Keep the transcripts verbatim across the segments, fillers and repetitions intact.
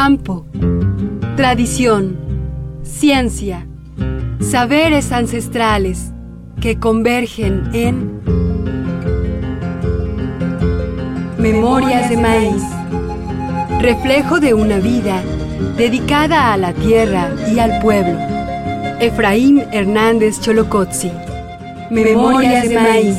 Campo, tradición, ciencia, saberes ancestrales que convergen en Memorias de Maíz, reflejo de una vida dedicada a la tierra y al pueblo. Efraín Hernández Xolocotzi. Memorias de Maíz.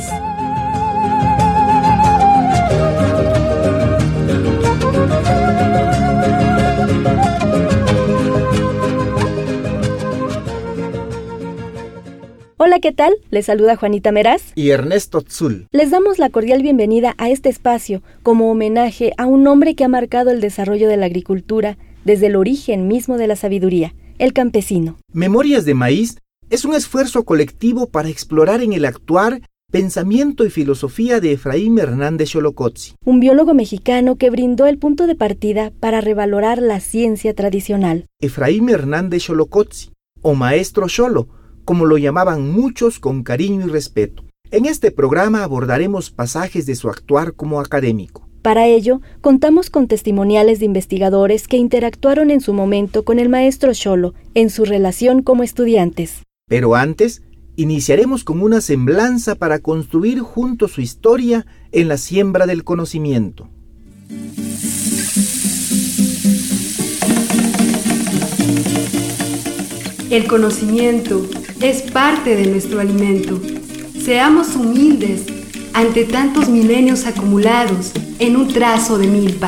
Hola, ¿qué tal? Les saluda Juanita Meraz y Ernesto Tzul. Les damos la cordial bienvenida a este espacio como homenaje a un hombre que ha marcado el desarrollo de la agricultura desde el origen mismo de la sabiduría, el campesino. Memorias de Maíz es un esfuerzo colectivo para explorar en el actuar pensamiento y filosofía de Efraín Hernández Xolocotzi, un biólogo mexicano que brindó el punto de partida para revalorar la ciencia tradicional. Efraín Hernández Xolocotzi, o Maestro Xolo, como lo llamaban muchos con cariño y respeto. En este programa abordaremos pasajes de su actuar como académico. Para ello, contamos con testimoniales de investigadores que interactuaron en su momento con el maestro Xolo en su relación como estudiantes. Pero antes, iniciaremos con una semblanza para construir juntos su historia en la siembra del conocimiento. El conocimiento es parte de nuestro alimento. Seamos humildes ante tantos milenios acumulados en un trazo de milpa.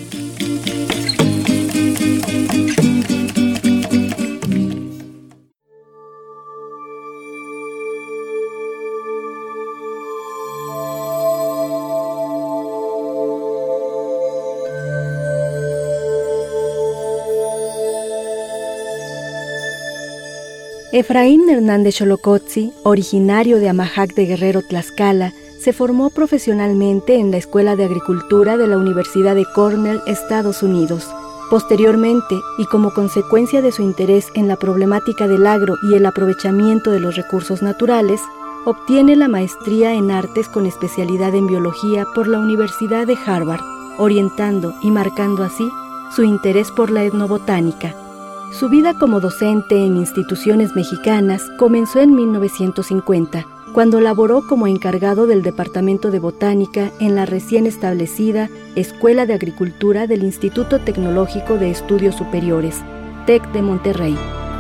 Efraín Hernández Xolocotzi, originario de Amajac de Guerrero, Tlaxcala, se formó profesionalmente en la Escuela de Agricultura de la Universidad de Cornell, Estados Unidos. Posteriormente, y como consecuencia de su interés en la problemática del agro y el aprovechamiento de los recursos naturales, obtiene la maestría en artes con especialidad en biología por la Universidad de Harvard, orientando y marcando así su interés por la etnobotánica. Su vida como docente en instituciones mexicanas comenzó en mil novecientos cincuenta, cuando laboró como encargado del Departamento de Botánica en la recién establecida Escuela de Agricultura del Instituto Tecnológico de Estudios Superiores, TEC de Monterrey.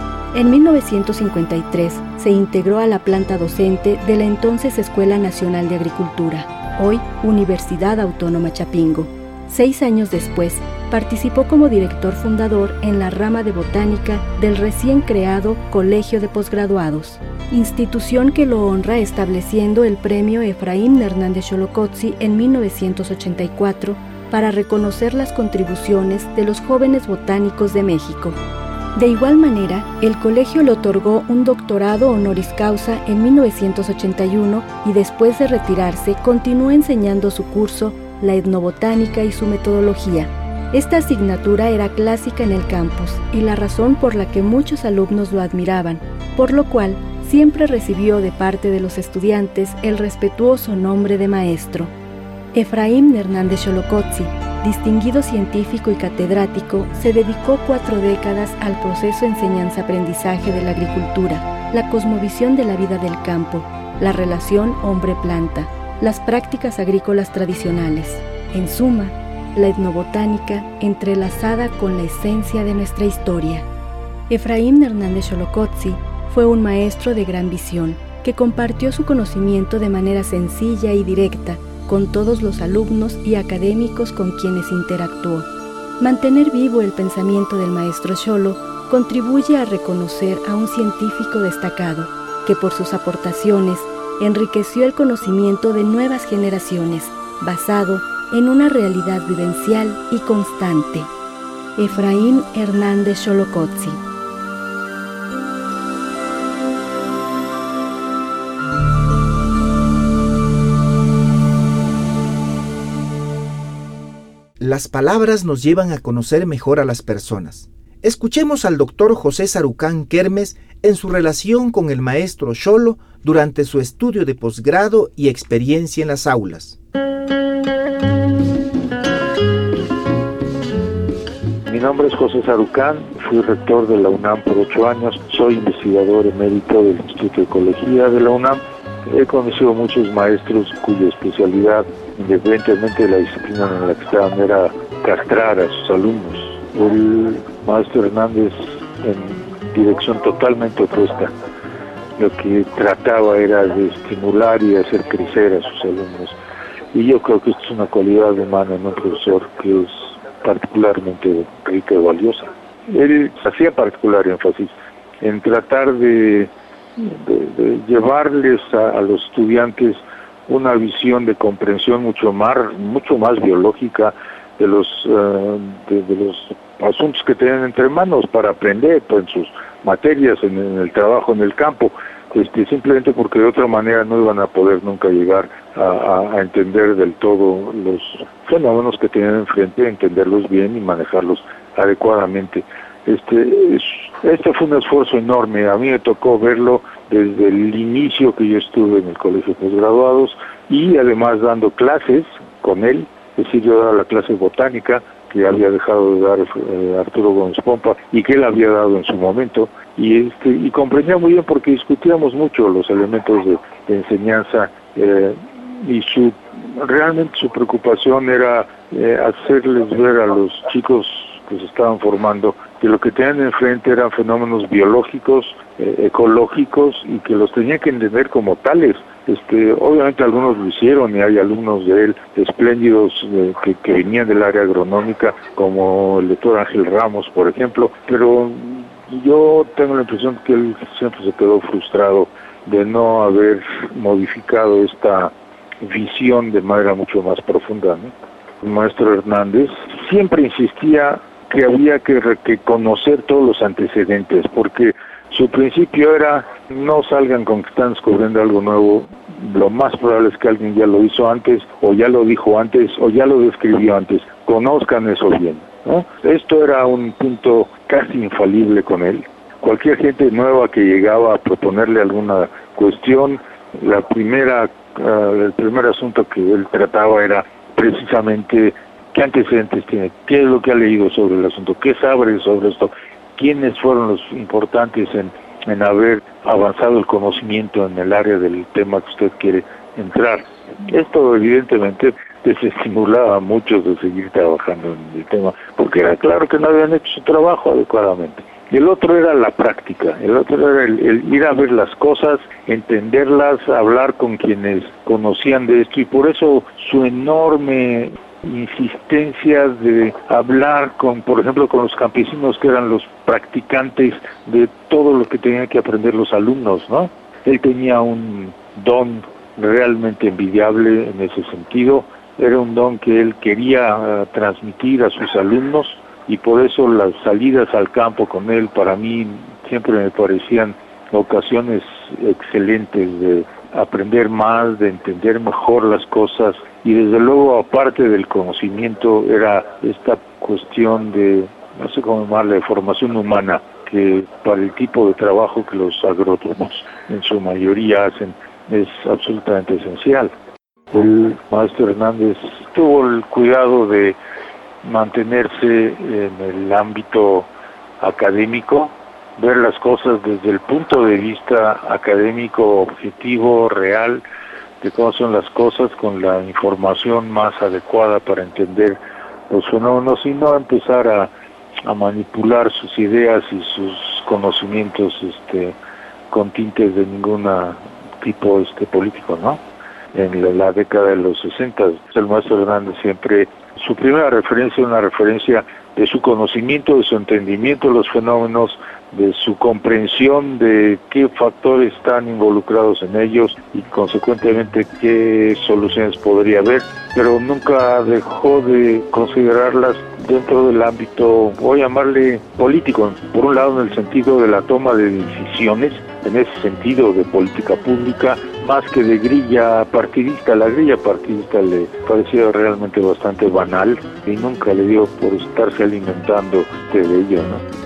En mil novecientos cincuenta y tres se integró a la planta docente de la entonces Escuela Nacional de Agricultura, hoy Universidad Autónoma Chapingo. Seis años después, participó como director fundador en la rama de botánica del recién creado Colegio de Posgraduados, institución que lo honra estableciendo el premio Efraín Hernández Xolocotzi en mil novecientos ochenta y cuatro para reconocer las contribuciones de los jóvenes botánicos de México. De igual manera, el colegio le otorgó un doctorado honoris causa en mil novecientos ochenta y uno y después de retirarse continuó enseñando su curso La etnobotánica y su metodología. Esta asignatura era clásica en el campus y la razón por la que muchos alumnos lo admiraban, por lo cual siempre recibió de parte de los estudiantes el respetuoso nombre de maestro. Efraín Hernández Xolocotzi, distinguido científico y catedrático, se dedicó cuatro décadas al proceso de enseñanza-aprendizaje de la agricultura, la cosmovisión de la vida del campo, la relación hombre-planta, las prácticas agrícolas tradicionales. En suma, la etnobotánica entrelazada con la esencia de nuestra historia. Efraín Hernández Xolocotzi fue un maestro de gran visión que compartió su conocimiento de manera sencilla y directa con todos los alumnos y académicos con quienes interactuó. Mantener vivo el pensamiento del maestro Xolo contribuye a reconocer a un científico destacado que por sus aportaciones enriqueció el conocimiento de nuevas generaciones, basado en una realidad vivencial y constante. Efraín Hernández Xolocotzi. Las palabras nos llevan a conocer mejor a las personas. Escuchemos al doctor José Sarucán Kermes en su relación con el maestro Xolo durante su estudio de posgrado y experiencia en las aulas. Mi nombre es José Sarucán, fui rector de la UNAM por ocho años, soy investigador emérito del Instituto de Ecología de la UNAM. He conocido muchos maestros cuya especialidad, independientemente de la disciplina en la que estaban, era castrar a sus alumnos. El maestro Hernández, en dirección totalmente opuesta, lo que trataba era de estimular y hacer crecer a sus alumnos. Y yo creo que esto es una cualidad humana en un profesor que es particularmente rica y valiosa. Él hacía particular énfasis en tratar de, de, de llevarles a, a los estudiantes una visión de comprensión mucho más, mucho más biológica de los, uh, de, de los asuntos que tienen entre manos para aprender pues, en sus materias, en, en el trabajo, en el campo, este, simplemente porque de otra manera no iban a poder nunca llegar a, a, a entender del todo los fenómenos que tienen enfrente, entenderlos bien y manejarlos adecuadamente. Este, es, este fue un esfuerzo enorme, a mí me tocó verlo desde el inicio que yo estuve en el Colegio de Posgraduados y además dando clases con él, es decir, yo daba la clase de botánica que había dejado de dar eh, Arturo Gómez Pompa y que él había dado en su momento, y este y comprendía muy bien porque discutíamos mucho los elementos de, de enseñanza eh, y su realmente su preocupación era eh, hacerles ver a los chicos que se estaban formando que lo que tenían enfrente eran fenómenos biológicos, eh, ecológicos y que los tenían que entender como tales. Este, obviamente algunos lo hicieron y hay alumnos de él espléndidos eh, que, que venían del área agronómica, como el doctor Ángel Ramos, por ejemplo, pero yo tengo la impresión que él siempre se quedó frustrado de no haber modificado esta visión de manera mucho más profunda, ¿no? El maestro Hernández siempre insistía que había que, que conocer todos los antecedentes, porque su principio era no salgan con que están descubriendo algo nuevo, lo más probable es que alguien ya lo hizo antes, o ya lo dijo antes, o ya lo describió antes, conozcan eso bien, ¿no? Esto era un punto casi infalible con él. Cualquier gente nueva que llegaba a proponerle alguna cuestión, la primera, uh, el primer asunto que él trataba era precisamente qué antecedentes tiene, qué es lo que ha leído sobre el asunto, qué sabe sobre esto, quiénes fueron los importantes en, en haber avanzado el conocimiento en el área del tema que usted quiere entrar. Esto evidentemente desestimulaba a muchos de seguir trabajando en el tema, porque era claro que no habían hecho su trabajo adecuadamente. Y el otro era la práctica, el otro era el, el ir a ver las cosas, entenderlas, hablar con quienes conocían de esto, y por eso su enorme insistencia de hablar con, por ejemplo, con los campesinos que eran los practicantes de todo lo que tenían que aprender los alumnos, ¿no? Él tenía un don realmente envidiable en ese sentido, era un don que él quería uh, transmitir a sus alumnos, y por eso las salidas al campo con él para mí siempre me parecían ocasiones excelentes de aprender más, de entender mejor las cosas, y desde luego aparte del conocimiento era esta cuestión de, no sé cómo llamarle, de formación humana, que para el tipo de trabajo que los agrónomos en su mayoría hacen es absolutamente esencial. El maestro Hernández tuvo el cuidado de mantenerse en el ámbito académico, ver las cosas desde el punto de vista académico, objetivo, real, de cómo son las cosas, con la información más adecuada para entender los fenómenos y no empezar a, a manipular sus ideas y sus conocimientos este, con tintes de ningún tipo este, político, ¿no? En la, la década de los sesenta, el maestro Hernández siempre, su primera referencia, una referencia de su conocimiento, de su entendimiento de los fenómenos, de su comprensión de qué factores están involucrados en ellos y consecuentemente qué soluciones podría haber, pero nunca dejó de considerarlas dentro del ámbito, voy a llamarle político, por un lado en el sentido de la toma de decisiones, en ese sentido de política pública, más que de grilla partidista. La grilla partidista le parecía realmente bastante banal y nunca le dio por estarse alimentando de ello, ¿no?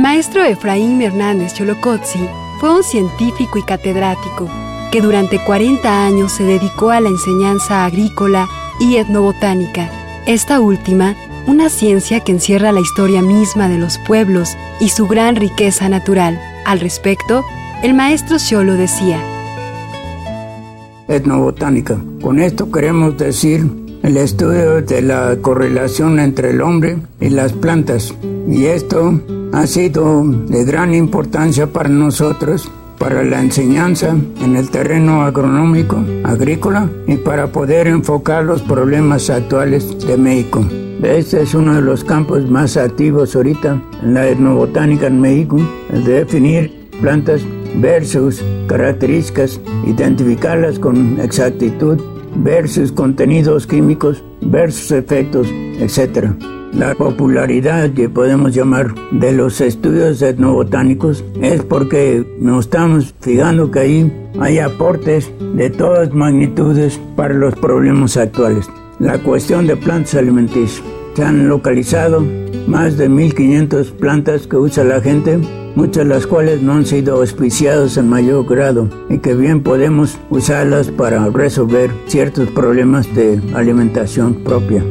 maestro Efraín Hernández Xolocotzi fue un científico y catedrático que durante cuarenta años se dedicó a la enseñanza agrícola y etnobotánica. Esta última, una ciencia que encierra la historia misma de los pueblos y su gran riqueza natural. Al respecto, el maestro Xolo decía: etnobotánica. Con esto queremos decir el estudio de la correlación entre el hombre y las plantas. Y esto ha sido de gran importancia para nosotros, para la enseñanza en el terreno agronómico, agrícola, y para poder enfocar los problemas actuales de México. Este es uno de los campos más activos ahorita en la etnobotánica en México, el de definir plantas versus características, identificarlas con exactitud, versus contenidos químicos, versus efectos, etcétera. La popularidad que podemos llamar de los estudios etnobotánicos es porque nos estamos fijando que ahí hay aportes de todas magnitudes para los problemas actuales. La cuestión de plantas alimenticias. Se han localizado más de mil quinientas plantas que usa la gente, muchas de las cuales no han sido auspiciadas en mayor grado y que bien podemos usarlas para resolver ciertos problemas de alimentación propia.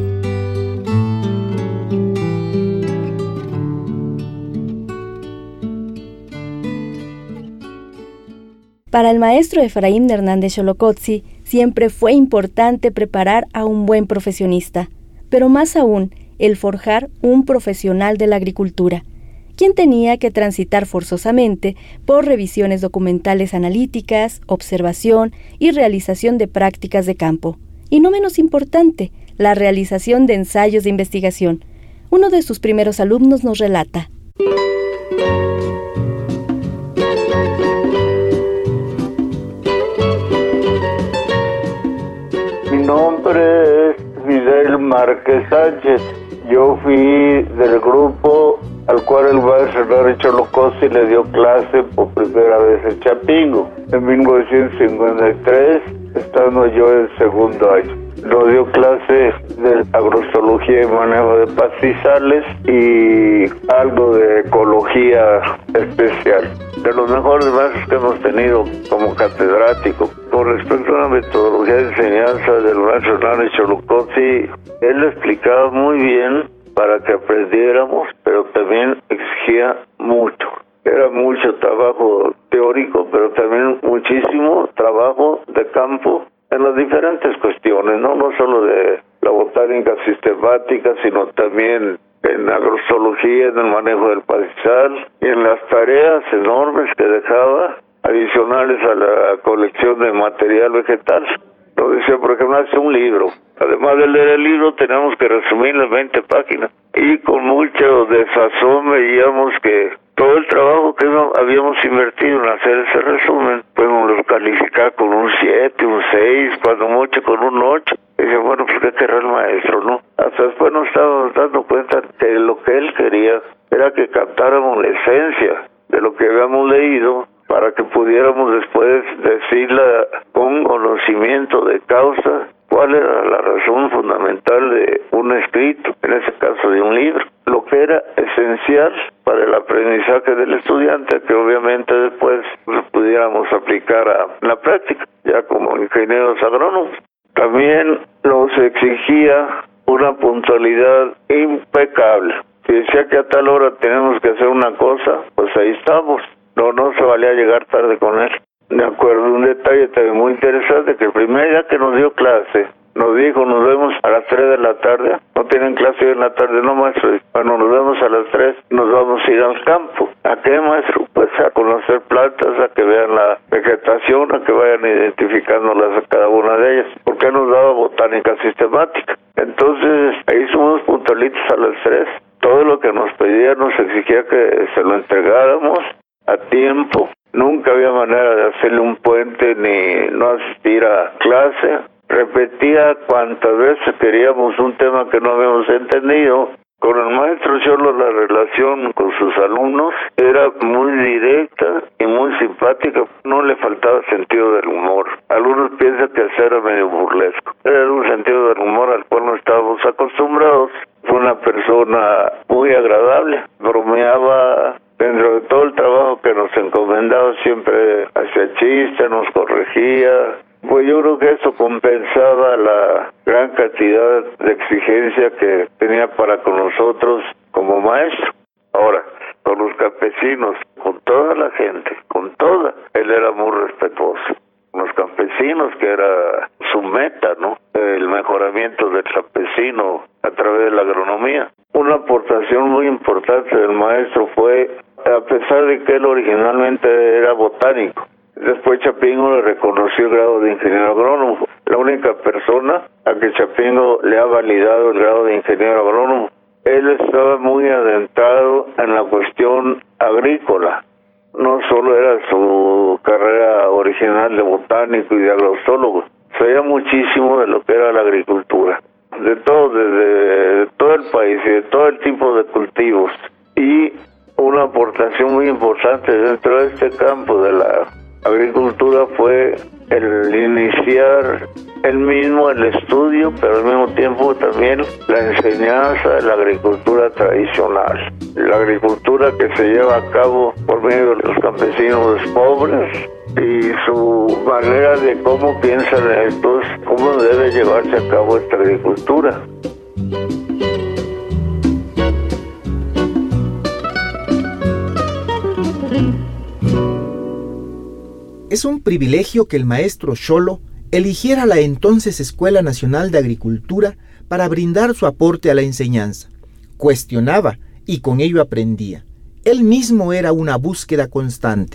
Para el maestro Efraín Hernández Xolocotzi siempre fue importante preparar a un buen profesionista, pero más aún el forjar un profesional de la agricultura, quien tenía que transitar forzosamente por revisiones documentales analíticas, observación y realización de prácticas de campo. Y no menos importante, la realización de ensayos de investigación. Uno de sus primeros alumnos nos relata: Mi nombre es Fidel Márquez Sánchez. Yo fui del grupo al cual el maestro Hernández Xolocotzi le dio clase por primera vez en Chapingo, en mil novecientos cincuenta y tres, estando yo en segundo año. Nos dio clase de agrozoología y manejo de pastizales y algo de ecología especial. De los mejores maestros que hemos tenido como catedrático. Con respecto a la metodología de enseñanza del maestro Hernández Xolocotzi, él lo explicaba muy bien para que aprendiéramos, pero también exigía mucho. Era mucho trabajo teórico, pero también muchísimo trabajo de campo en las diferentes cuestiones, no, no solo de la botánica sistemática, sino también en agrozoología, en el manejo del pastizal y en las tareas enormes que dejaba adicionales a la colección de material vegetal. Lo decía, por ejemplo, hace un libro. Además de leer el libro, teníamos que resumir las veinte páginas. Y con mucho desazón veíamos que todo el trabajo que habíamos invertido en hacer ese resumen, podemos lo calificar con un siete, un seis, cuando mucho con un ocho. Y dice, bueno, pues qué querrá el maestro, ¿no? Hasta después nos estábamos dando cuenta que lo que él quería era que captáramos la esencia de lo que habíamos leído, para que pudiéramos después decirla con conocimiento de causa cuál era la razón fundamental de un escrito, en ese caso de un libro, lo que era esencial para el aprendizaje del estudiante, que obviamente después lo pudiéramos aplicar a la práctica, ya como ingenieros agrónomos. También nos exigía una puntualidad impecable. Si decía que a tal hora tenemos que hacer una cosa, pues ahí estamos. No, no se valía llegar tarde con él. Me acuerdo de un detalle también muy interesante, que el primer día que nos dio clase, nos dijo, nos vemos a las tres de la tarde. No tienen clase hoy en la tarde, no, maestro. Bueno, nos vemos a las tres, nos vamos a ir al campo. ¿A qué, maestro? Pues a conocer plantas, a que vean la vegetación, a que vayan identificándolas a cada una de ellas. Porque nos daba botánica sistemática. Entonces, ahí somos puntualitos a las tres. Todo lo que nos pedía, nos exigía que se lo entregáramos a tiempo. Nunca había manera de hacerle un puente ni no asistir a clase. Repetía cuantas veces queríamos un tema que no habíamos entendido. Con el maestro Xolo la relación con sus alumnos era muy directa y muy simpática. No le faltaba sentido del humor. Algunos piensan que eso era medio burlesco. Era un sentido del humor al cual no estábamos acostumbrados. Fue una persona muy agradable. Bromeaba, corregía. Pues yo creo que eso compensaba la gran cantidad de exigencia que tenía para con nosotros como maestro. Ahora, con los campesinos, con toda la gente, con toda, él era muy respetuoso. Los campesinos, que era su meta, ¿no? El mejoramiento del campesino a través de la agronomía. Una aportación muy importante del maestro fue, a pesar de que él originalmente era botánico, después Chapingo le reconoció el grado de ingeniero agrónomo. La única persona a que Chapingo le ha validado el grado de ingeniero agrónomo. Él estaba muy adentrado en la cuestión agrícola. No solo era su carrera original de botánico y de agroastólogo, sabía muchísimo de lo que era la agricultura, de todo, desde de todo el país y de todo el tipo de cultivos. Y una aportación muy importante dentro de este campo de la agricultura fue el iniciar él mismo el estudio, pero al mismo tiempo también la enseñanza de la agricultura tradicional. La agricultura que se lleva a cabo por medio de los campesinos pobres y su manera de cómo piensan estos, cómo debe llevarse a cabo esta agricultura. Es un privilegio que el maestro Xolo eligiera la entonces Escuela Nacional de Agricultura para brindar su aporte a la enseñanza. Cuestionaba y con ello aprendía. Él mismo era una búsqueda constante.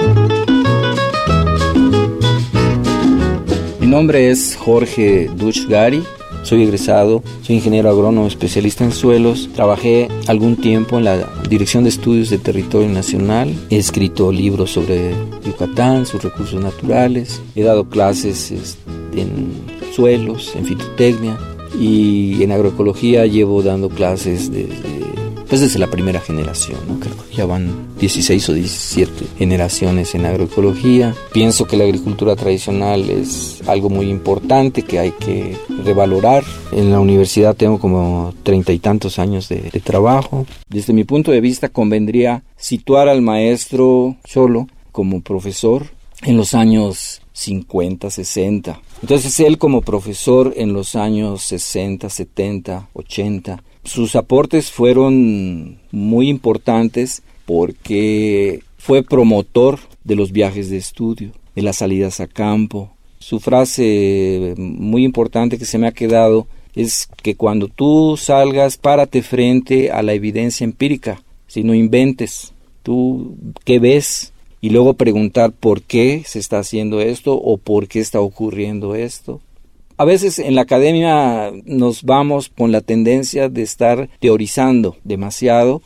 Mi nombre es Jorge Duch-Gari. Soy egresado, soy ingeniero agrónomo especialista en suelos. Trabajé algún tiempo en la Dirección de Estudios de Territorio Nacional. He escrito libros sobre Yucatán, sus recursos naturales. He dado clases en suelos, en fitotecnia, y en agroecología llevo dando clases desde, pues desde la primera generación, ¿no? Creo que ya van dieciséis o diecisiete generaciones en agroecología. Pienso que la agricultura tradicional es algo muy importante que hay que revalorar. En la universidad tengo como treinta y tantos años de, de trabajo. Desde mi punto de vista convendría situar al maestro Xolo como profesor en los años cincuenta, sesenta. Entonces él como profesor en los años sesenta, setenta, ochenta, sus aportes fueron muy importantes porque fue promotor de los viajes de estudio, de las salidas a campo. Su frase muy importante que se me ha quedado es que cuando tú salgas, párate frente a la evidencia empírica, si no inventes, tú qué ves, y luego preguntar por qué se está haciendo esto o por qué está ocurriendo esto. A veces en la academia nos vamos con la tendencia de estar teorizando demasiado,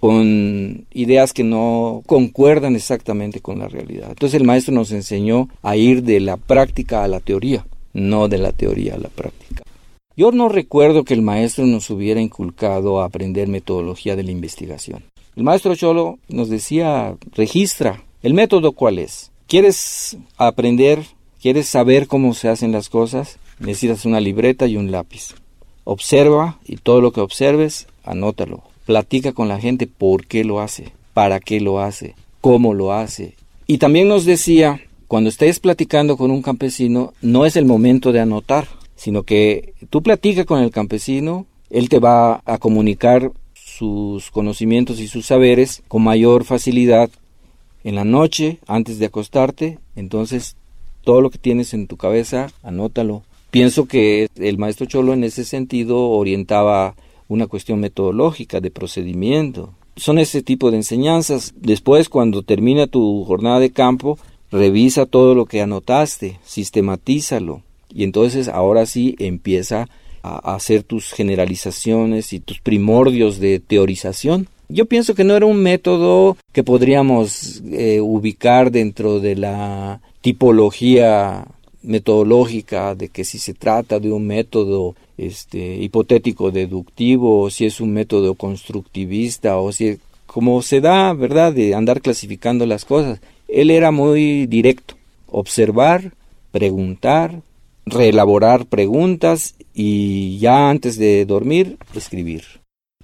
con ideas que no concuerdan exactamente con la realidad. Entonces el maestro nos enseñó a ir de la práctica a la teoría, no de la teoría a la práctica. Yo no recuerdo que el maestro nos hubiera inculcado a aprender metodología de la investigación. El maestro Xolo nos decía, registra. ¿El método cuál es? ¿Quieres aprender? ¿Quieres saber cómo se hacen las cosas? Necesitas una libreta y un lápiz. Observa y todo lo que observes, anótalo. Platica con la gente por qué lo hace, para qué lo hace, cómo lo hace. Y también nos decía, cuando estés platicando con un campesino, no es el momento de anotar, sino que tú platica con el campesino, él te va a comunicar sus conocimientos y sus saberes con mayor facilidad en la noche, antes de acostarte. Entonces, todo lo que tienes en tu cabeza, anótalo. Pienso que el maestro Xolo en ese sentido orientaba una cuestión metodológica, de procedimiento. Son ese tipo de enseñanzas. Después, cuando termina tu jornada de campo, revisa todo lo que anotaste, sistematízalo. Y entonces, ahora sí, empieza a hacer tus generalizaciones y tus primordios de teorización. Yo pienso que no era un método que podríamos eh, ubicar dentro de la tipología metodológica de que si se trata de un método este, hipotético deductivo, o si es un método constructivista, o si como se da, ¿verdad?, de andar clasificando las cosas. Él era muy directo, observar, preguntar, reelaborar preguntas y ya antes de dormir, escribir.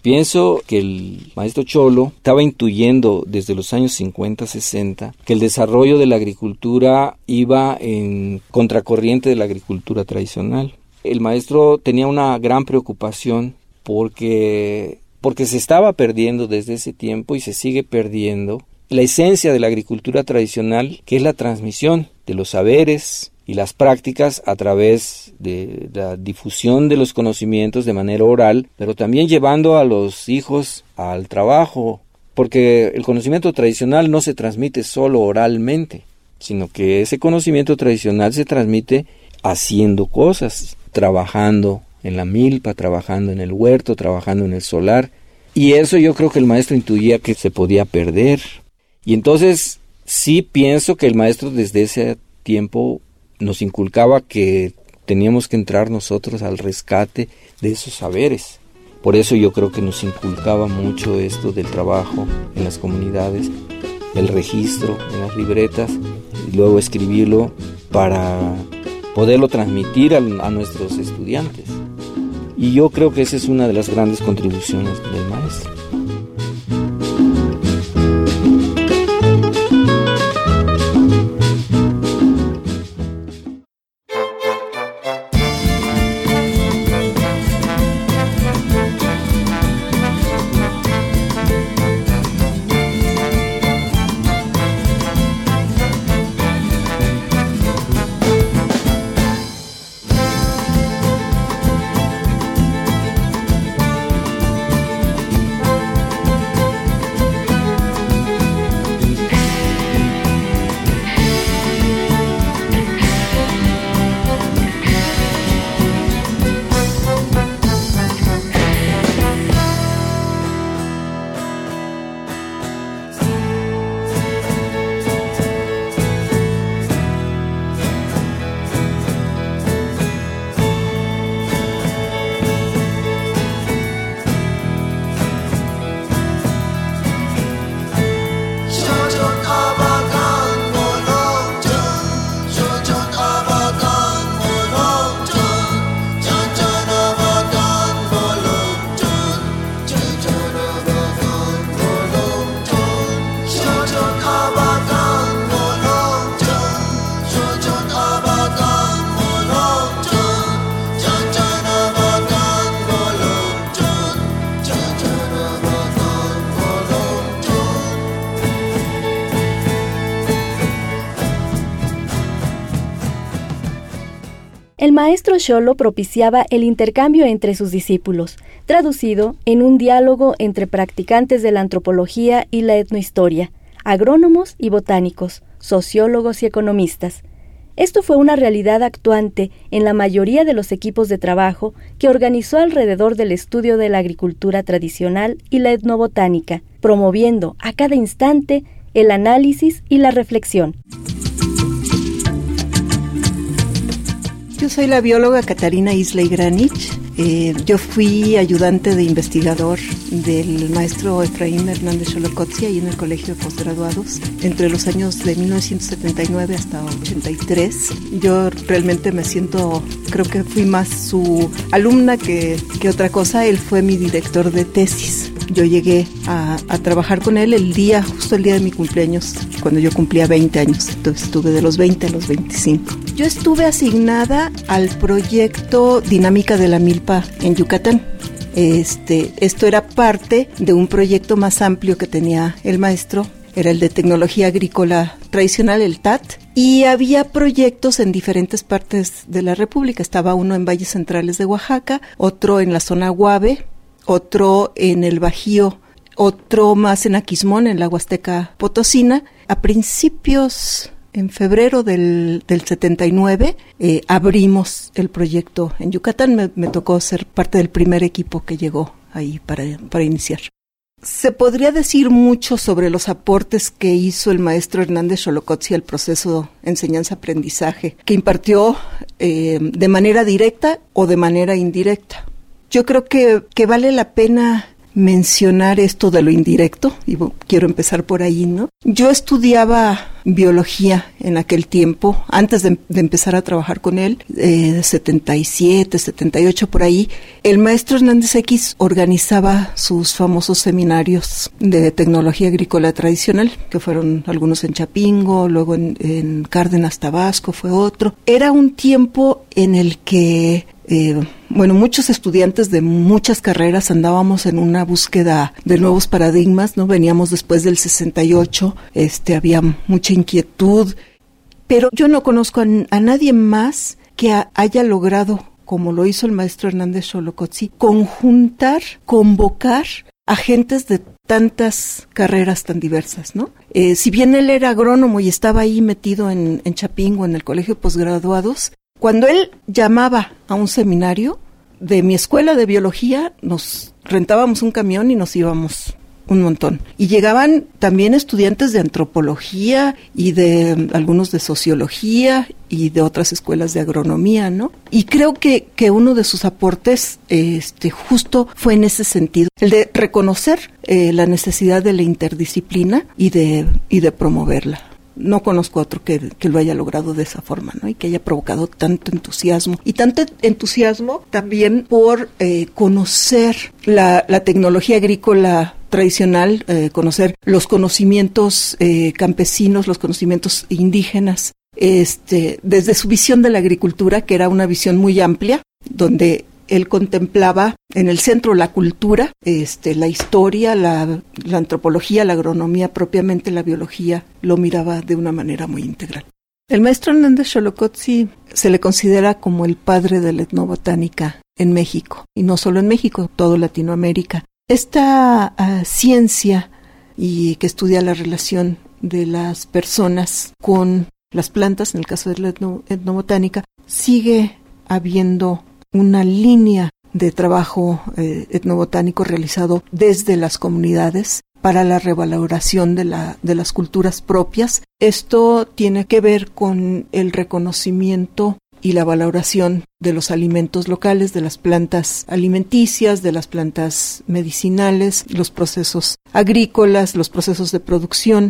Pienso que el maestro Cholo estaba intuyendo desde los años cincuenta, sesenta que el desarrollo de la agricultura iba en contracorriente de la agricultura tradicional. El maestro tenía una gran preocupación porque, porque se estaba perdiendo desde ese tiempo y se sigue perdiendo la esencia de la agricultura tradicional, que es la transmisión de los saberes y las prácticas a través de la difusión de los conocimientos de manera oral, pero también llevando a los hijos al trabajo, porque el conocimiento tradicional no se transmite solo oralmente, sino que ese conocimiento tradicional se transmite haciendo cosas, trabajando en la milpa, trabajando en el huerto, trabajando en el solar, y eso yo creo que el maestro intuía que se podía perder. Y entonces sí pienso que el maestro desde ese tiempo nos inculcaba que teníamos que entrar nosotros al rescate de esos saberes. Por eso yo creo que nos inculcaba mucho esto del trabajo en las comunidades, el registro en las libretas, y luego escribirlo para poderlo transmitir a, a nuestros estudiantes. Y yo creo que esa es una de las grandes contribuciones del maestro. El maestro Xolo propiciaba el intercambio entre sus discípulos, traducido en un diálogo entre practicantes de la antropología y la etnohistoria, agrónomos y botánicos, sociólogos y economistas. Esto fue una realidad actuante en la mayoría de los equipos de trabajo que organizó alrededor del estudio de la agricultura tradicional y la etnobotánica, promoviendo a cada instante el análisis y la reflexión. Yo soy la bióloga Catarina Islay Granich. Eh, yo fui ayudante de investigador del maestro Efraín Hernández Xolocotzi ahí en el Colegio de Postgraduados entre los años de mil novecientos setenta y nueve hasta ochenta y tres. Yo realmente me siento, creo que fui más su alumna que, que otra cosa. Él fue mi director de tesis. Yo llegué a, a trabajar con él el día, justo el día de mi cumpleaños, cuando yo cumplía veinte años. Entonces estuve de los veinte a los veinticinco. Yo estuve asignada al proyecto Dinámica de la Milpa en Yucatán. Este, esto era parte de un proyecto más amplio que tenía el maestro, era el de Tecnología Agrícola Tradicional, el T A T, y había proyectos en diferentes partes de la República. Estaba uno en Valles Centrales de Oaxaca, otro en la zona Guave, otro en el Bajío, otro más en Aquismón, en la Huasteca Potosina. A principios, en febrero del, del setenta y nueve, eh, abrimos el proyecto en Yucatán. Me, me tocó ser parte del primer equipo que llegó ahí para, para iniciar. Se podría decir mucho sobre los aportes que hizo el maestro Hernández Xolocotzi al proceso de enseñanza-aprendizaje, que impartió eh, de manera directa o de manera indirecta. Yo creo que, que vale la pena mencionar esto de lo indirecto, y quiero empezar por ahí, ¿no? Yo estudiaba biología en aquel tiempo, antes de, de empezar a trabajar con él, eh, setenta y siete, setenta y ocho por ahí. El maestro Hernández X organizaba sus famosos seminarios de tecnología agrícola tradicional, que fueron algunos en Chapingo, luego en, en Cárdenas, Tabasco, fue otro. Era un tiempo en el que Eh, bueno, muchos estudiantes de muchas carreras andábamos en una búsqueda de nuevos paradigmas, ¿no? Veníamos después del sesenta y ocho, este, había mucha inquietud, pero yo no conozco a, a nadie más que a, haya logrado, como lo hizo el maestro Hernández Xolocotzi, conjuntar, convocar a gentes de tantas carreras tan diversas, ¿no? Eh, si bien él era agrónomo y estaba ahí metido en, en Chapingo, en el colegio de posgraduados, cuando él llamaba a un seminario de mi escuela de biología, nos rentábamos un camión y nos íbamos un montón. Y llegaban también estudiantes de antropología y de algunos de sociología y de otras escuelas de agronomía, ¿no? Y creo que, que uno de sus aportes este, justo fue en ese sentido, el de reconocer eh, la necesidad de la interdisciplina y de, y de promoverla. No conozco otro que, que lo haya logrado de esa forma, ¿no? Y que haya provocado tanto entusiasmo. Y tanto entusiasmo también por eh, conocer la, la tecnología agrícola tradicional, eh, conocer los conocimientos eh, campesinos, los conocimientos indígenas, este, desde su visión de la agricultura, que era una visión muy amplia, donde él contemplaba en el centro la cultura, este, la historia, la, la antropología, la agronomía, propiamente la biología, lo miraba de una manera muy integral. El maestro Hernández Xolocotzi se le considera como el padre de la etnobotánica en México, y no solo en México, todo Latinoamérica. Esta uh, ciencia y que estudia la relación de las personas con las plantas, en el caso de la etno, etnobotánica, sigue habiendo una línea de trabajo eh, etnobotánico realizado desde las comunidades para la revaloración de, la, de las culturas propias. Esto tiene que ver con el reconocimiento y la valoración de los alimentos locales, de las plantas alimenticias, de las plantas medicinales, los procesos agrícolas, los procesos de producción.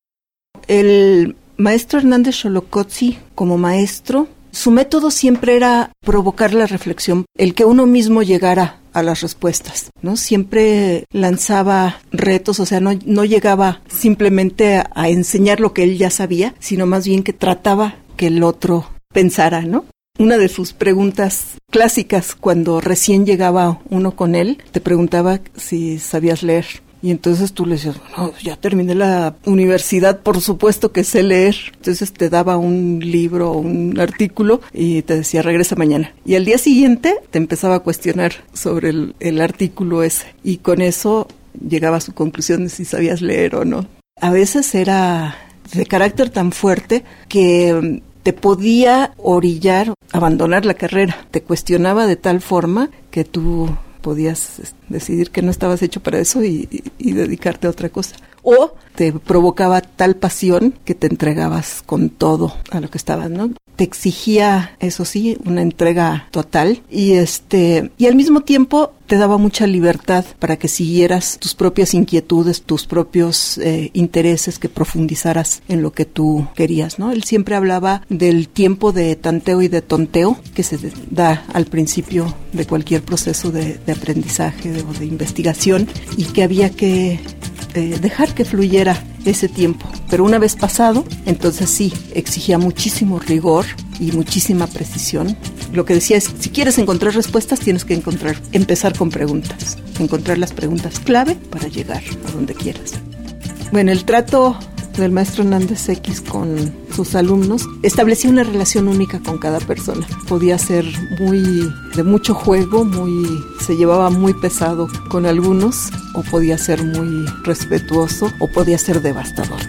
El maestro Hernández Xolocotzi, como maestro, su método siempre era provocar la reflexión, el que uno mismo llegara a las respuestas, ¿no? Siempre lanzaba retos, o sea, no, no llegaba simplemente a, a enseñar lo que él ya sabía, sino más bien que trataba que el otro pensara, ¿no? Una de sus preguntas clásicas cuando recién llegaba uno con él, te preguntaba si sabías leer. Y entonces tú le decías, bueno, ya terminé la universidad, por supuesto que sé leer. Entonces te daba un libro o un artículo y te decía, regresa mañana. Y al día siguiente te empezaba a cuestionar sobre el, el artículo ese. Y con eso llegaba a su conclusión de si sabías leer o no. A veces era de carácter tan fuerte que te podía orillar a abandonar la carrera. Te cuestionaba de tal forma que tú podías decidir que no estabas hecho para eso y, y, y dedicarte a otra cosa. O te provocaba tal pasión que te entregabas con todo a lo que estabas, ¿no? Te exigía, eso sí, una entrega total y este y al mismo tiempo te daba mucha libertad para que siguieras tus propias inquietudes, tus propios eh, intereses, que profundizaras en lo que tú querías, ¿no? Él siempre hablaba del tiempo de tanteo y de tonteo que se da al principio de cualquier proceso de, de aprendizaje de, o de investigación y que había que eh, dejar que fluyera ese tiempo. Pero una vez pasado, entonces sí, exigía muchísimo rigor y muchísima precisión. Lo que decía es, si quieres encontrar respuestas, tienes que encontrar, empezar con preguntas, encontrar las preguntas clave para llegar a donde quieras. Bueno, el trato del maestro Hernández X con sus alumnos establecía una relación única con cada persona. Podía ser muy de mucho juego, muy se llevaba muy pesado con algunos, o podía ser muy respetuoso, o podía ser devastador.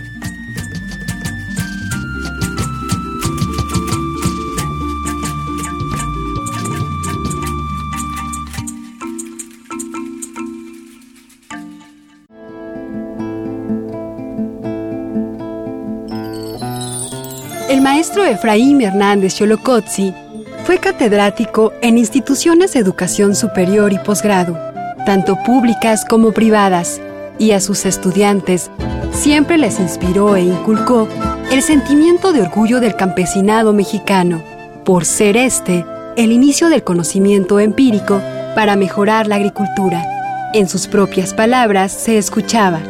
El maestro Efraín Hernández Xolocotzi fue catedrático en instituciones de educación superior y posgrado. tanto públicas como privadas, y a sus estudiantes siempre les inspiró e inculcó el sentimiento de orgullo del campesinado mexicano, por ser este el inicio del conocimiento empírico para mejorar la agricultura. En sus propias palabras se escuchaba: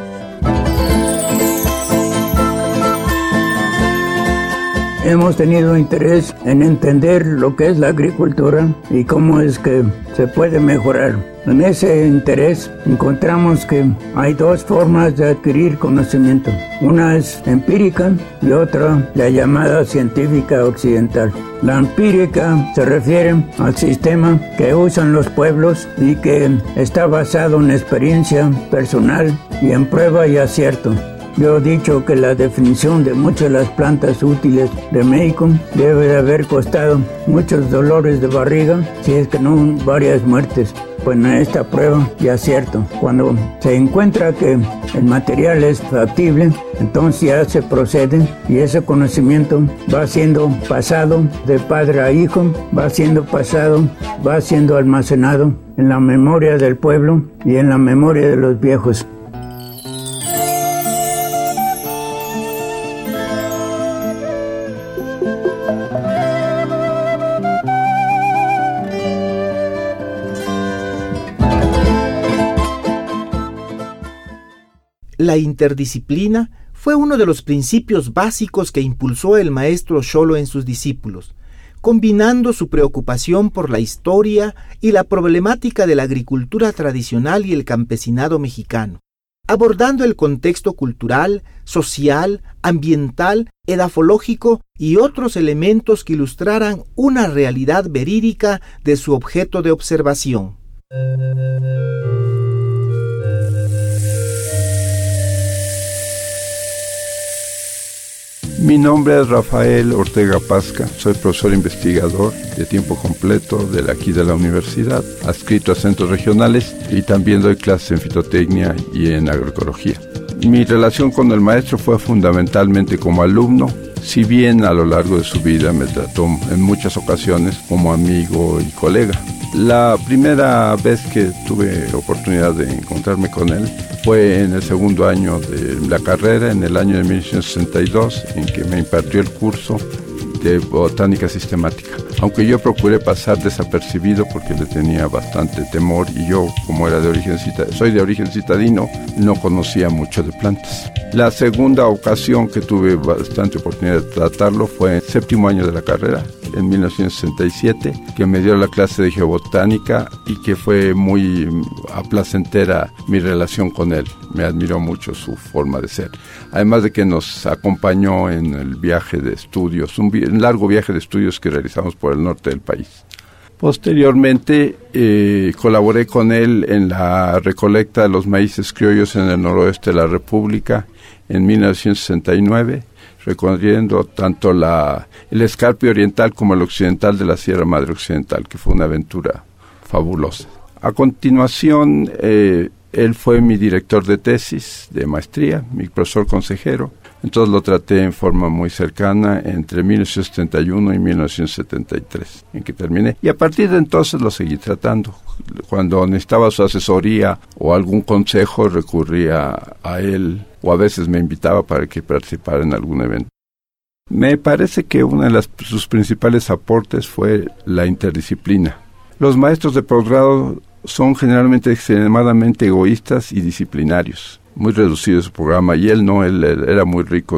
hemos tenido interés en entender lo que es la agricultura y cómo es que se puede mejorar. En ese interés encontramos que hay dos formas de adquirir conocimiento. Una es empírica y otra la llamada científica occidental. La empírica se refiere al sistema que usan los pueblos y que está basado en experiencia personal y en prueba y acierto. Yo he dicho que la definición de muchas de las plantas útiles de México debe de haber costado muchos dolores de barriga, si es que no varias muertes. Pues en esta prueba y acierto, cuando se encuentra que el material es factible, entonces ya se procede y ese conocimiento va siendo pasado de padre a hijo, va siendo pasado, va siendo almacenado en la memoria del pueblo y en la memoria de los viejos. La interdisciplina fue uno de los principios básicos que impulsó el maestro Xolo en sus discípulos, combinando su preocupación por la historia y la problemática de la agricultura tradicional y el campesinado mexicano, abordando el contexto cultural, social, ambiental, edafológico y otros elementos que ilustraran una realidad verídica de su objeto de observación. Mi nombre es Rafael Ortega Pasca, soy profesor investigador de tiempo completo de aquí de la universidad, adscrito a centros regionales y también doy clases en fitotecnia y en agroecología. Mi relación con el maestro fue fundamentalmente como alumno, si bien a lo largo de su vida me trató en muchas ocasiones como amigo y colega. La primera vez que tuve oportunidad de encontrarme con él fue en el segundo año de la carrera, en el año de mil novecientos sesenta y dos, en que me impartió el curso de botánica sistemática. Aunque yo procuré pasar desapercibido porque le tenía bastante temor y yo, como era de origen citadino, soy de origen citadino, no conocía mucho de plantas. La segunda ocasión que tuve bastante oportunidad de tratarlo fue en el séptimo año de la carrera, en mil novecientos sesenta y siete, que me dio la clase de geobotánica y que fue muy placentera mi relación con él. Me admiró mucho su forma de ser. Además de que nos acompañó en el viaje de estudios, un, vi- un largo viaje de estudios que realizamos por el norte del país. Posteriormente eh, colaboré con él en la recolecta de los maíces criollos en el noroeste de la República en mil novecientos sesenta y nueve, recorriendo tanto la, el escarpio oriental como el occidental de la Sierra Madre Occidental, que fue una aventura fabulosa. A continuación, eh, él fue mi director de tesis de maestría, mi profesor consejero. Entonces lo traté en forma muy cercana entre mil novecientos setenta y uno y mil novecientos setenta y tres, en que terminé. Y a partir de entonces lo seguí tratando. Cuando necesitaba su asesoría o algún consejo, recurría a él, o a veces me invitaba para que participara en algún evento. Me parece que uno de las, sus principales aportes fue la interdisciplina. Los maestros de posgrado son generalmente extremadamente egoístas y disciplinarios. Muy reducido su programa, y él no, él, él era muy rico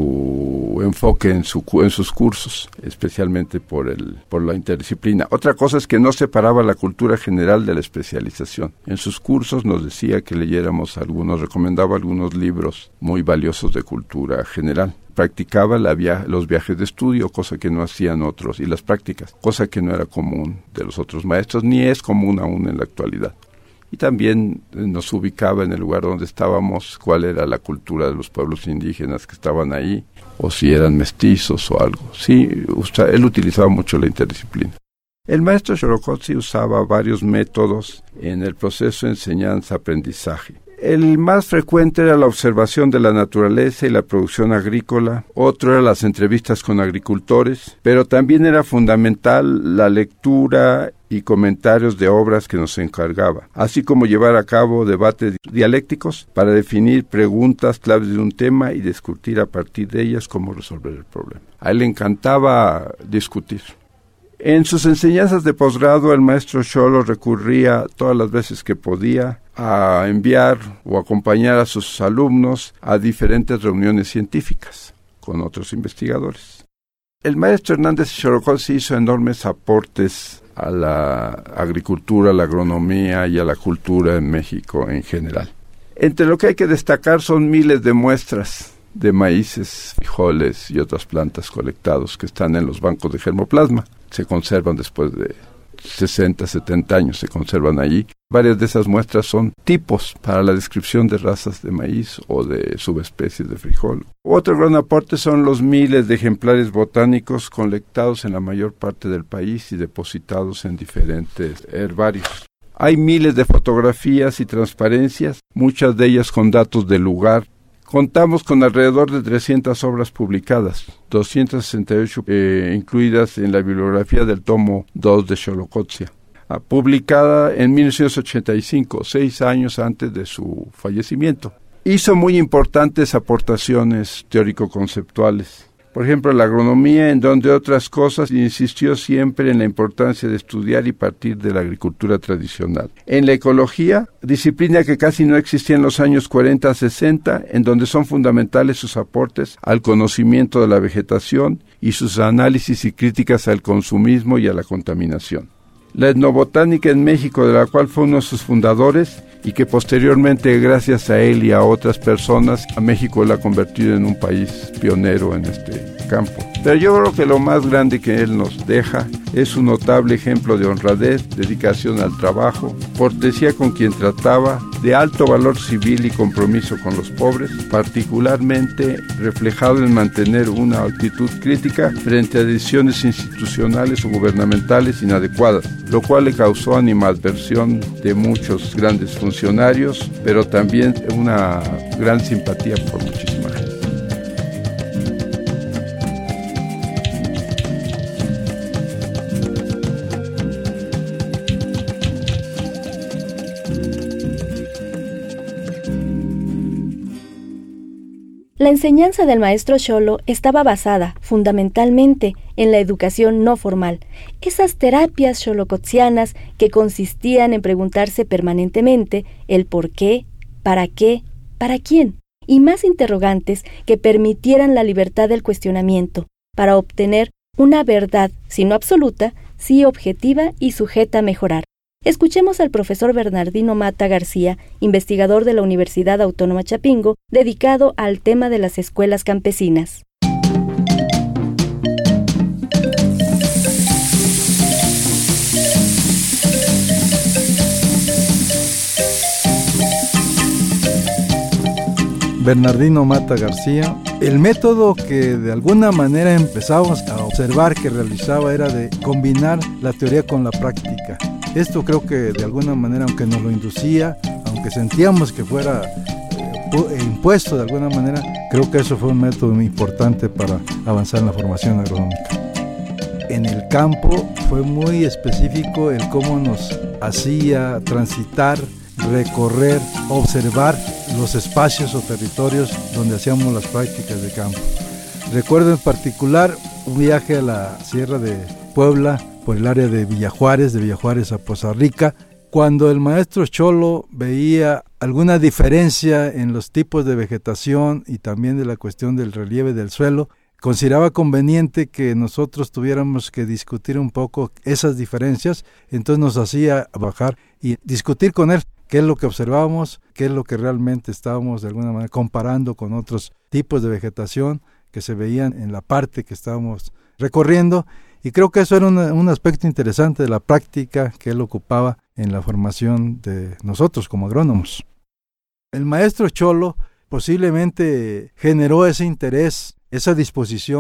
su enfoque en, su, en sus cursos, especialmente por, el, por la interdisciplina. Otra cosa es que no separaba la cultura general de la especialización. En sus cursos nos decía que leyéramos algunos, recomendaba algunos libros muy valiosos de cultura general. Practicaba la via- los viajes de estudio, cosa que no hacían otros, y las prácticas, cosa que no era común de los otros maestros, ni es común aún en la actualidad. Y también nos ubicaba en el lugar donde estábamos, cuál era la cultura de los pueblos indígenas que estaban ahí, o si eran mestizos o algo. Sí, usa, él utilizaba mucho la interdisciplina. El maestro Xolocotzi usaba varios métodos en el proceso de enseñanza-aprendizaje. El más frecuente era la observación de la naturaleza y la producción agrícola, otro era las entrevistas con agricultores, pero también era fundamental la lectura y comentarios de obras que nos encargaba, así como llevar a cabo debates dialécticos para definir preguntas claves de un tema y discutir a partir de ellas cómo resolver el problema. A él le encantaba discutir. En sus enseñanzas de posgrado, el maestro Xolo recurría todas las veces que podía a enviar o acompañar a sus alumnos a diferentes reuniones científicas con otros investigadores. El maestro Hernández Xolocotzi hizo enormes aportes a la agricultura, a la agronomía y a la cultura en México en general. Entre lo que hay que destacar son miles de muestras de maíces, frijoles y otras plantas colectados que están en los bancos de germoplasma. Se conservan después de sesenta, setenta años, se conservan allí. Varias de esas muestras son tipos para la descripción de razas de maíz o de subespecies de frijol. Otro gran aporte son los miles de ejemplares botánicos colectados en la mayor parte del país y depositados en diferentes herbarios. Hay miles de fotografías y transparencias, muchas de ellas con datos del lugar. Contamos con alrededor de trescientas obras publicadas, doscientas sesenta y ocho eh, incluidas en la bibliografía del tomo dos de Xolocotzi, publicada en mil novecientos ochenta y cinco, seis años antes de su fallecimiento. Hizo muy importantes aportaciones teórico-conceptuales. Por ejemplo, la agronomía, en donde otras cosas insistió siempre en la importancia de estudiar y partir de la agricultura tradicional. En la ecología, disciplina que casi no existía en los años cuarenta a sesenta, en donde son fundamentales sus aportes al conocimiento de la vegetación y sus análisis y críticas al consumismo y a la contaminación. La etnobotánica en México, de la cual fue uno de sus fundadores, y que posteriormente, gracias a él y a otras personas, a México la ha convertido en un país pionero en este campo. Pero yo creo que lo más grande que él nos deja es un notable ejemplo de honradez, dedicación al trabajo, cortesía con quien trataba, de alto valor civil y compromiso con los pobres, particularmente reflejado en mantener una actitud crítica frente a decisiones institucionales o gubernamentales inadecuadas, lo cual le causó animadversión de muchos grandes funcionarios, pero también una gran simpatía por muchísima gente. La enseñanza del maestro Xolo estaba basada, fundamentalmente, en la educación no formal, esas terapias xolocotzianas que consistían en preguntarse permanentemente el por qué, para qué, para quién, y más interrogantes que permitieran la libertad del cuestionamiento, para obtener una verdad, si no absoluta, sí objetiva y sujeta a mejorar. Escuchemos al profesor Bernardino Mata García, investigador de la Universidad Autónoma Chapingo, dedicado al tema de las escuelas campesinas. Bernardino Mata García. El método que de alguna manera empezamos a observar que realizaba era de combinar la teoría con la práctica. Esto creo que de alguna manera, aunque nos lo inducía, aunque sentíamos que fuera eh, impuesto de alguna manera, creo que eso fue un método muy importante para avanzar en la formación agronómica. En el campo fue muy específico el cómo nos hacía transitar, recorrer, observar los espacios o territorios donde hacíamos las prácticas de campo. Recuerdo en particular un viaje a la Sierra de Puebla por el área de Villajuárez, de Villajuárez a Poza Rica, cuando el maestro Xolo veía alguna diferencia en los tipos de vegetación y también de la cuestión del relieve del suelo, consideraba conveniente que nosotros tuviéramos que discutir un poco esas diferencias, entonces nos hacía bajar y discutir con él qué es lo que observábamos, qué es lo que realmente estábamos de alguna manera comparando con otros tipos de vegetación que se veían en la parte que estábamos recorriendo, y creo que eso era un, un aspecto interesante de la práctica que él ocupaba en la formación de nosotros como agrónomos. El maestro Xolo posiblemente generó ese interés, esa disposición,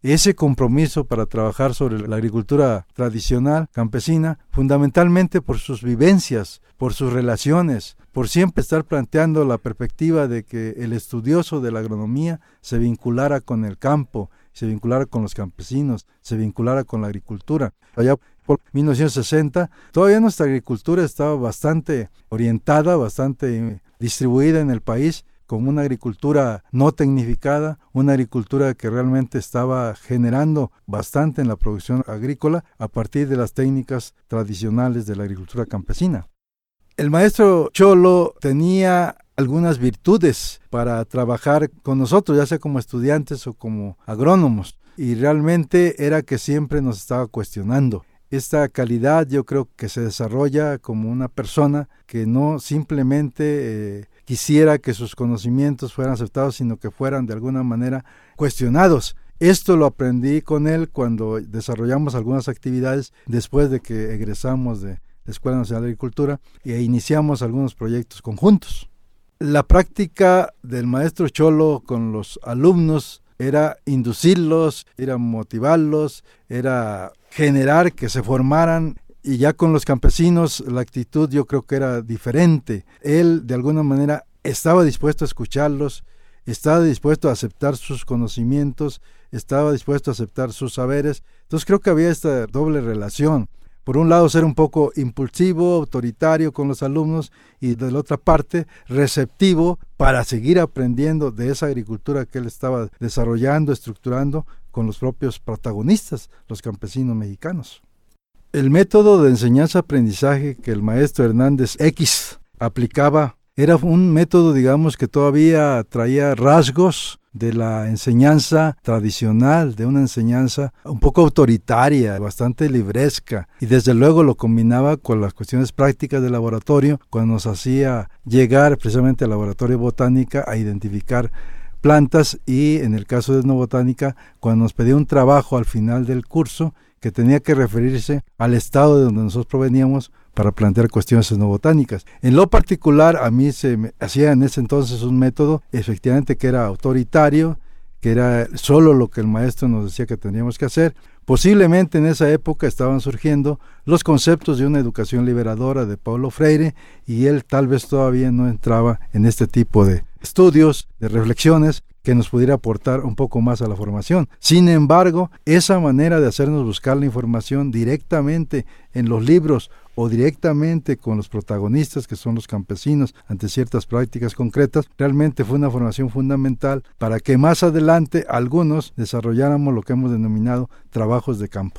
ese compromiso para trabajar sobre la agricultura tradicional campesina, fundamentalmente por sus vivencias, por sus relaciones, por siempre estar planteando la perspectiva de que el estudioso de la agronomía se vinculara con el campo, se vinculara con los campesinos, se vinculara con la agricultura. Allá por mil novecientos sesenta, todavía nuestra agricultura estaba bastante orientada, bastante distribuida en el país, como una agricultura no tecnificada, una agricultura que realmente estaba generando bastante en la producción agrícola a partir de las técnicas tradicionales de la agricultura campesina. El maestro Cholo tenía algunas virtudes para trabajar con nosotros, ya sea como estudiantes o como agrónomos, y realmente era que siempre nos estaba cuestionando. Esta calidad yo creo que se desarrolla como una persona que no simplemente eh, quisiera que sus conocimientos fueran aceptados, sino que fueran de alguna manera cuestionados. Esto lo aprendí con él cuando desarrollamos algunas actividades después de que egresamos de la Escuela Nacional de Agricultura e iniciamos algunos proyectos conjuntos. La práctica del maestro Cholo con los alumnos era inducirlos, era motivarlos, era generar que se formaran, y ya con los campesinos la actitud yo creo que era diferente. Él de alguna manera estaba dispuesto a escucharlos, estaba dispuesto a aceptar sus conocimientos, estaba dispuesto a aceptar sus saberes. Entonces creo que había esta doble relación. Por un lado ser un poco impulsivo, autoritario con los alumnos, y de la otra parte receptivo para seguir aprendiendo de esa agricultura que él estaba desarrollando, estructurando con los propios protagonistas, los campesinos mexicanos. El método de enseñanza-aprendizaje que el maestro Hernández X aplicaba era un método, digamos, que todavía traía rasgos de la enseñanza tradicional, de una enseñanza un poco autoritaria, bastante libresca, y desde luego lo combinaba con las cuestiones prácticas del laboratorio, cuando nos hacía llegar precisamente al laboratorio de botánica a identificar plantas, y en el caso de etnobotánica, cuando nos pedía un trabajo al final del curso que tenía que referirse al estado de donde nosotros proveníamos para plantear cuestiones etnobotánicas. En lo particular, a mí se me hacía en ese entonces un método efectivamente que era autoritario, que era solo lo que el maestro nos decía que teníamos que hacer. Posiblemente en esa época estaban surgiendo los conceptos de una educación liberadora de Paulo Freire, y él tal vez todavía no entraba en este tipo de estudios, de reflexiones que nos pudiera aportar un poco más a la formación. Sin embargo, esa manera de hacernos buscar la información directamente en los libros o directamente con los protagonistas, que son los campesinos, ante ciertas prácticas concretas, realmente fue una formación fundamental para que más adelante algunos desarrolláramos lo que hemos denominado trabajos de campo.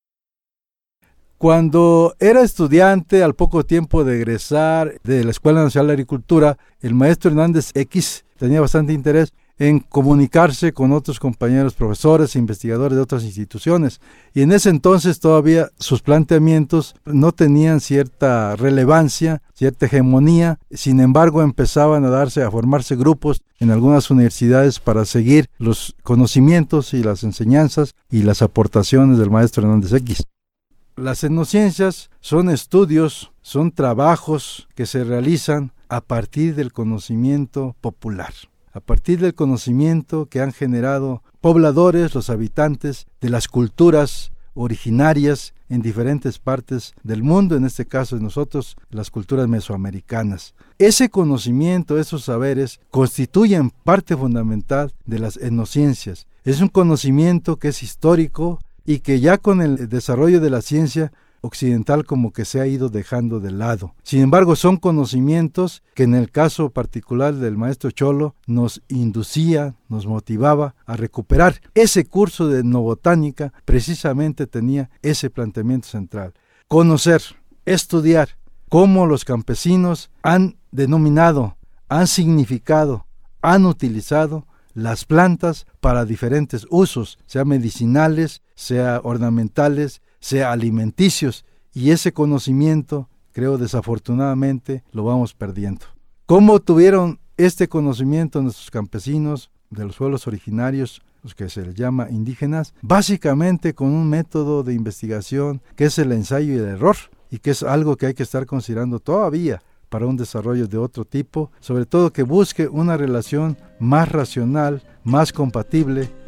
Cuando era estudiante, al poco tiempo de egresar de la Escuela Nacional de Agricultura, el maestro Hernández X tenía bastante interés en comunicarse con otros compañeros profesores e investigadores de otras instituciones, y en ese entonces todavía sus planteamientos no tenían cierta relevancia, cierta hegemonía. Sin embargo, empezaban a darse, a formarse grupos en algunas universidades para seguir los conocimientos y las enseñanzas y las aportaciones del maestro Hernández X. Las etnociencias son estudios, son trabajos que se realizan a partir del conocimiento popular, a partir del conocimiento que han generado pobladores, los habitantes de las culturas originarias en diferentes partes del mundo, en este caso de nosotros, las culturas mesoamericanas. Ese conocimiento, esos saberes, constituyen parte fundamental de las etnociencias. Es un conocimiento que es histórico y que ya con el desarrollo de la ciencia occidental como que se ha ido dejando de lado. Sin embargo, son conocimientos que en el caso particular del maestro Cholo nos inducía, nos motivaba a recuperar. Ese curso de etnobotánica precisamente tenía ese planteamiento central: conocer, estudiar cómo los campesinos han denominado, han significado, han utilizado las plantas para diferentes usos, sea medicinales, sea ornamentales, sea alimenticios, y ese conocimiento, creo desafortunadamente, lo vamos perdiendo. ¿Cómo tuvieron este conocimiento nuestros campesinos de los pueblos originarios, los que se les llama indígenas? Básicamente con un método de investigación que es el ensayo y el error, y que es algo que hay que estar considerando todavía para un desarrollo de otro tipo, sobre todo que busque una relación más racional, más compatible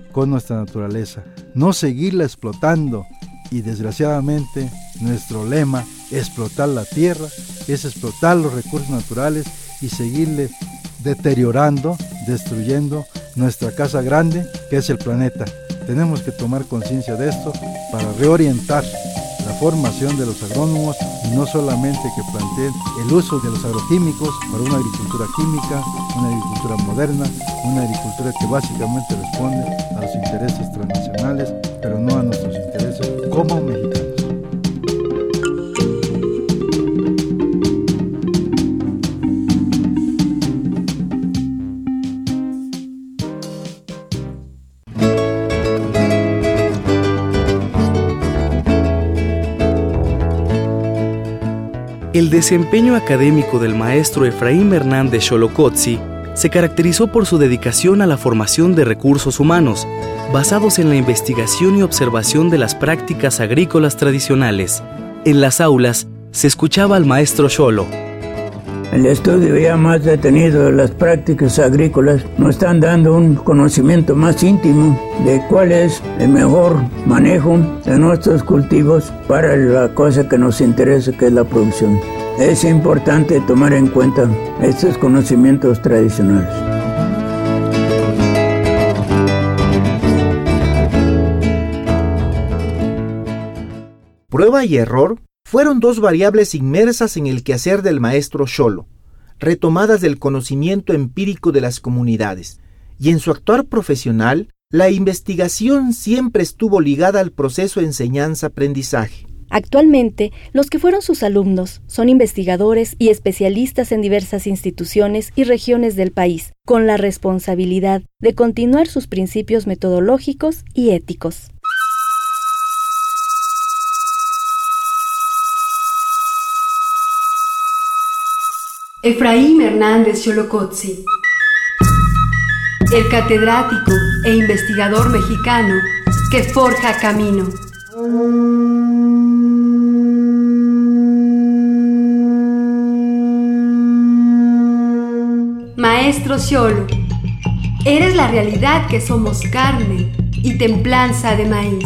con nuestra naturaleza, no seguirla explotando. Y desgraciadamente nuestro lema, explotar la tierra, es explotar los recursos naturales y seguirle deteriorando, destruyendo nuestra casa grande, que es el planeta. Tenemos que tomar conciencia de esto para reorientar la formación de los agrónomos y no solamente que planteen el uso de los agroquímicos para una agricultura química, una agricultura moderna, una agricultura que básicamente responde a los intereses transnacionales, pero no a nuestros intereses como mexicanos. El desempeño académico del maestro Efraín Hernández Xolocotzi se caracterizó por su dedicación a la formación de recursos humanos, basados en la investigación y observación de las prácticas agrícolas tradicionales. En las aulas se escuchaba al maestro Xolo. El estudio ya más detenido de las prácticas agrícolas nos están dando un conocimiento más íntimo de cuál es el mejor manejo de nuestros cultivos para la cosa que nos interesa, que es la producción. Es importante tomar en cuenta estos conocimientos tradicionales. Prueba y error fueron dos variables inmersas en el quehacer del maestro Xolo, retomadas del conocimiento empírico de las comunidades, y en su actuar profesional, la investigación siempre estuvo ligada al proceso enseñanza-aprendizaje. Actualmente, los que fueron sus alumnos son investigadores y especialistas en diversas instituciones y regiones del país, con la responsabilidad de continuar sus principios metodológicos y éticos. Efraín Hernández Xolocotzi, el catedrático e investigador mexicano que forja camino. Maestro Xolo, eres la realidad que somos carne y templanza de maíz.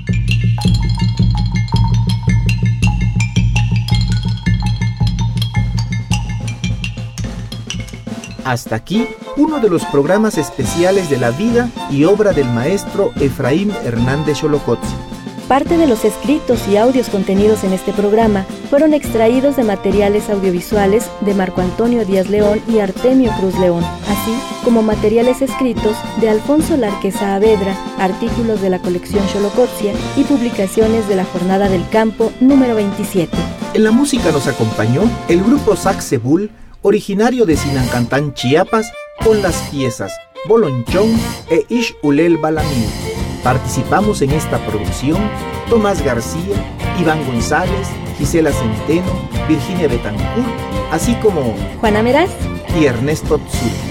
Hasta aquí, uno de los programas especiales de la vida y obra del maestro Efraín Hernández Xolocotzi. Parte de los escritos y audios contenidos en este programa fueron extraídos de materiales audiovisuales de Marco Antonio Díaz León y Artemio Cruz León, así como materiales escritos de Alfonso Larque Saavedra, artículos de la colección Xolocotzia y publicaciones de la Jornada del Campo número veintisiete. En la música nos acompañó el grupo Saxebul, originario de Sinancantán, Chiapas, con las piezas Bolonchón e Ish Ulel Balamín. Participamos en esta producción Tomás García, Iván González, Gisela Centeno, Virginia Betancourt, así como Juana Meraz y Ernesto Tzul.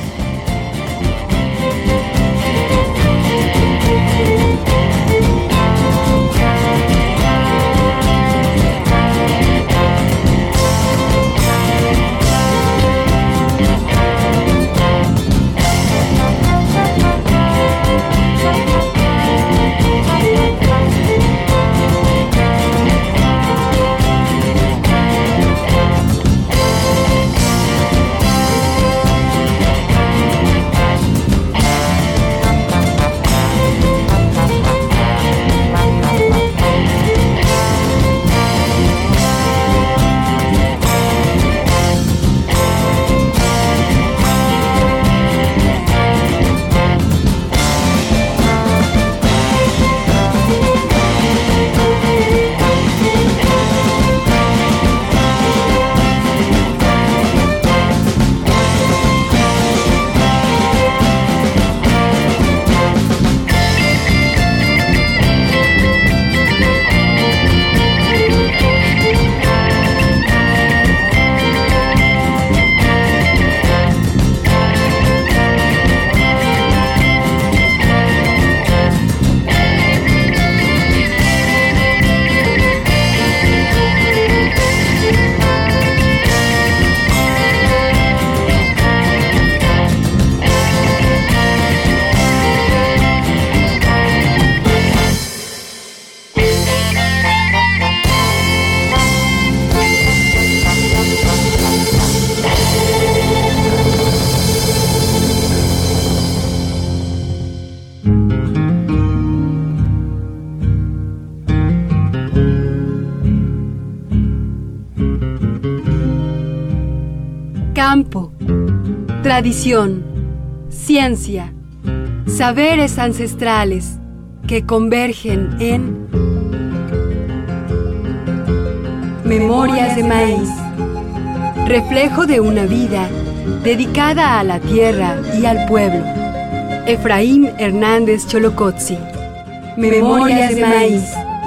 campo, tradición, ciencia, saberes ancestrales que convergen en Memorias de Maíz, reflejo de una vida dedicada a la tierra y al pueblo. Efraín Hernández Cholocotzi. Memorias de Maíz.